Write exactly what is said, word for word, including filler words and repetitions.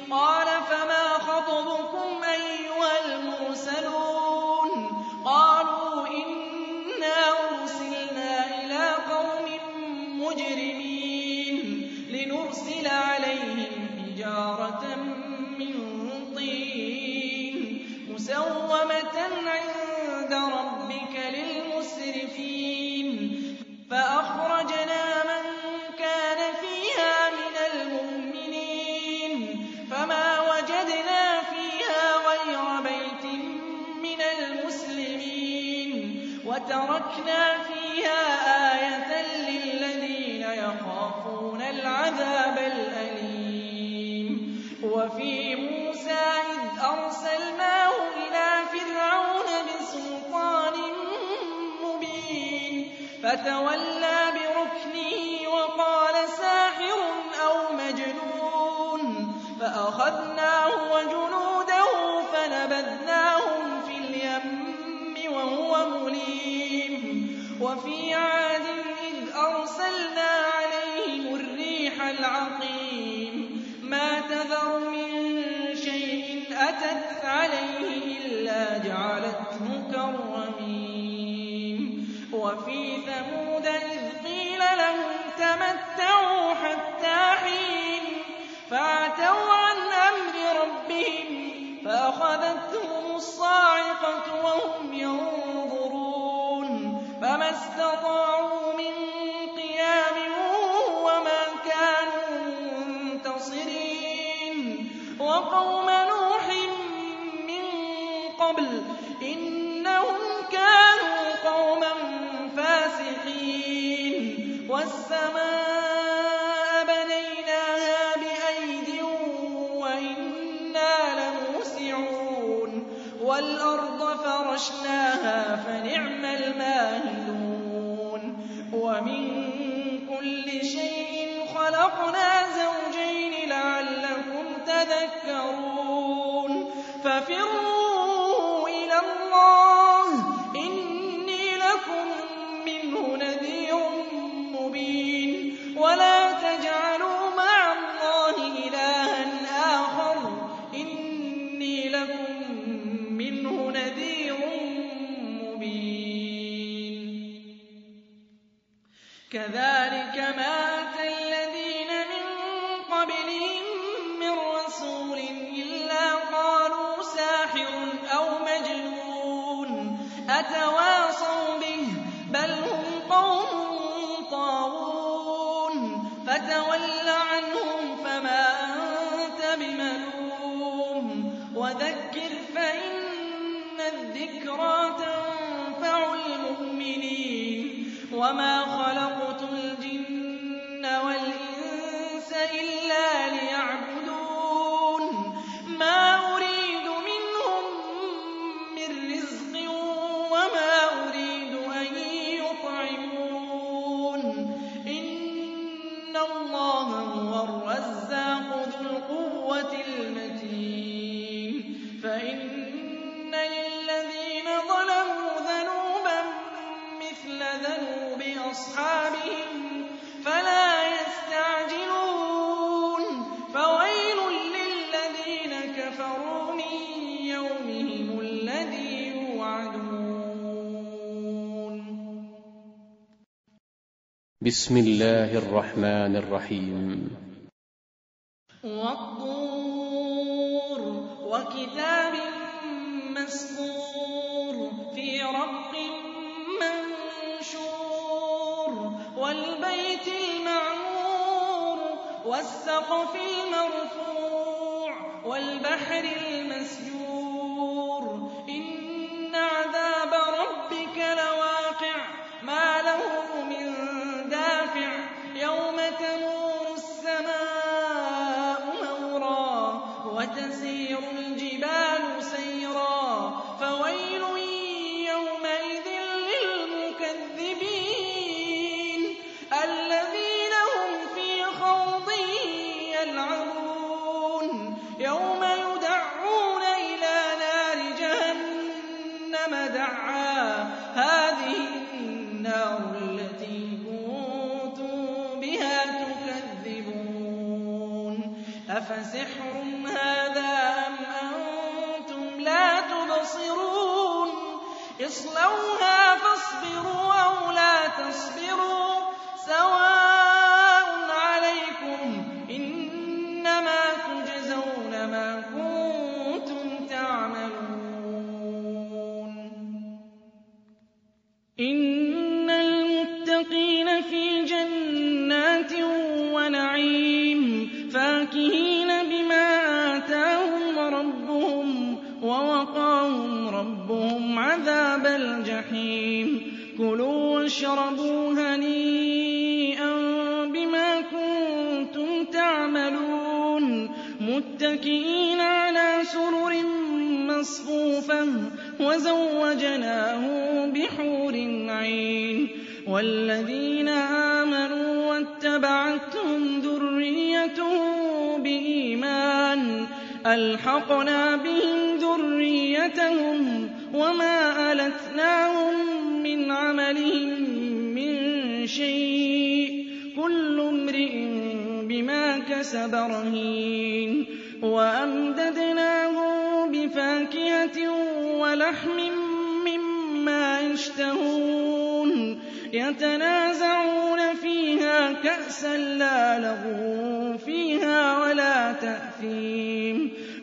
قَالَ فَمَا خَطْبُكُمْ أَيُّهَا الْمُرْسَلُونَ قَالُوا إِنَّا أُرْسِلْنَا إِلَىٰ قَوْمٍ مُّجْرِمِينَ لِنُرْسِلَ عَلَيْهِمْ حِجَارَةً مِّن طِينٍ مُّسَوَّمَةً عِندَ رَبِّكَ لِلْمُسْرِفِينَ فَأَخْرَجْنَا مَن كَانَ فِيهَا مِنَ الْمُؤْمِنِينَ فَمَا وَجَدْنَا فِيهَا غَيْرَ بَيْتٍ مِّنَ الْمُسْلِمِينَ وَتَرَكْنَا فِيهَا آيَةً لِّلَّذِينَ يَخَافُونَ الْعَذَابَ الْأَلِيمَ وَفِي مُوسَىٰ إِذْ أَرْسَلْنَاهُ إِلَىٰ فِرْعَوْنَ بِسُلْطَانٍ مُّبِينٍ فَتَوَلَّىٰ بِرُكْنِهِ وَقَالَ سَاحِرٌ أَوْ مَجْنُونٌ فَأَخَذْنَاهُ وَجُنُودَهُ فَنَبَذْنَاهُمْ فِي الْيَمِّ وَهُوَ مُلِيمٌ وَفِي عَادٍ إِذْ أَرْسَلْنَا عَلَيْهِمُ الرِّيحَ الْعَقِيمَ مَا تَذَرُ مِن شَيْءٍ أَتَتْ عَلَيْهِ إِلَّا جَعَلَتْهُ كَالرَّمِيمِ وَفِي ثَمُودَ إِذْ قِيلَ لَهُمْ تَمَتَّعُوا حَتَّىٰ حِينٍ فَعَتَوْا عَنْ أَمْرِ رَبِّهِمْ فَأَخَذَتْهُمُ الصَّاعِقَةُ وَهُمْ يَنظُرُونَ فَمَا اسْتَطَاعُوا مِن قِيَامٍ وَمَا كَانُوا مُنتَصِرِينَ وَقَوْمَ نُوحٍ مِّن قَبْلُ ۖ إِنَّهُمْ كَانُوا قَوْمًا فَاسِقِينَ وَالسَّمَاءَ بَنَيْنَاهَا بِأَيْدٍ وَإِنَّا لَمُوسِعُونَ وَالْأَرْضَ فَرَشْنَاهَا فَنِعْمَ الْمَاهِدُونَ وَمِن كُلِّ شَيْءٍ خَلَقْنَا زَوْجَيْنِ لَعَلَّكُمْ تَذَكَّرُونَ فَفِرُّوا إِلَى اللَّهِ إِنِّي لَكُم مِّنْهُ نَذِيرٌ مُّبِينٌ وَلَا تَجْعَلُوا مَعَ اللَّهِ إِلَٰهًا آخَرَ إِنِّي لَكُم مِّنْهُ نَذِيرٌ مُّبِينٌ كَذَٰلِكَ مَا أَتَى الَّذِينَ مِن قَبْلِهِم مِّن رَّسُولٍ إِلَّا قَالُوا سَاحِرٌ أَوْ مَجْنُونٌ أَتَوَاصَوْا بِهِ ۚ بَلْ هُمْ قَوْمٌ طَاغُونَ فَتَوَلَّ عَنْهُمْ فَمَا أَنتَ بِمَلُومٍ وَذَكِّرْ فَإِنَّ الذِّكْرَىٰ تَنفَعُ الْمُؤْمِنِينَ وَمَا خَلَقْتُ الْجِنَّ وَالْإِنسَ إِلَّا لِيَعْبُدُونِ مَا أُرِيدُ مِنْهُم مِّن رِّزْقٍ وَمَا أُرِيدُ أَن يُطْعِمُونِ إِنَّ اللَّهَ هُوَ الرَّزَّاقُ ذُو الْقُوَّةِ الْمَتِينُ فَإِنَّ لِلَّذِينَ ظَلَمُوا ذَنُوبًا مِّثْلَ ذَنُوبِ أَصْحَابِهِمْ فَلَا يَسْتَعْجِلُونِ فَوَيْلٌ لِّلَّذِينَ كَفَرُوا مِن يَوْمِهِمُ الَّذِي يُوعَدُونَ بسم الله الرحمن الرحيم وَالطُّورِ وَكِتَابٍ مَّسْطُورٍ فِي رَقٍّ مَّنشُورٍ وَالْبَيْتِ الْمَعْمُورِ وَالسَّقْفِ الْمَرْفُوعِ وَالْبَحْرِ الْمَسْجُورِ إِنَّ عَذَابَ رَبِّكَ لَوَاقِعٌ مَّا لَهُ مِن دَافِعٍ يَوْمَ تَمُورُ السَّمَاءُ مَوْرًا وَتَسِيرُ الْجِبَالُ سَيْرًا فَوَيْلٌ يَوْمَئِذٍ لِّلْمُكَذِّبِينَ الَّذِينَ هُمْ فِي خَوْضٍ يَلْعَبُونَ يَوْمَ يُدَعُّونَ إِلَىٰ هَٰذَا أَمْ أَنتُمْ لَا تُبْصِرُونَ اصْلَوْهَا فَاصْبِرُوا أَوْ لَا تَصْبِرُوا سَوَاءٌ عَلَيْكُمْ إِنَّمَا تُجْزَوْنَ مَا كُنتُمْ تَعْمَلُونَ إِنَّ الْمُتَّقِينَ فِي جَنَّاتٍ وَنَعِيمٍ فَاكِهِينَ بِمَا آتَاهُمْ رَبُّهُمْ وَوَقَاهُمْ رَبُّهُمْ عَذَابَ الْجَحِيمِ كُلُوا وَاشْرَبُوا هَنِيئًا بِمَا كُنتُمْ تَعْمَلُونَ مُتَّكِئِينَ عَلَىٰ سُرُرٍ مَّصْفُوفَةٍ وَزَوَّجْنَاهُم بِحُورٍ عِينٍ وَالَّذِينَ آمَنُوا وَاتَّبَعَتْهُمْ ذُرِّيَّتُهُم بِإِيمَانٍ أَلْحَقْنَا بِهِمْ ذُرِّيَّتَهُمْ وَمَا أَلَتْنَاهُم مِّنْ عَمَلِهِم مِّن شَيْءٍ ۚ كُلُّ امْرِئٍ بِمَا كَسَبَ رَهِينٌ وَأَمْدَدْنَاهُم بِفَاكِهَةٍ وَلَحْمٍ مِّمَّا يَشْتَهُونَ يَتَنَازَعُونَ فِيهَا كَأْسًا لَّا لَغْوٌ فِيهَا وَلَا تَأْثِيمٌ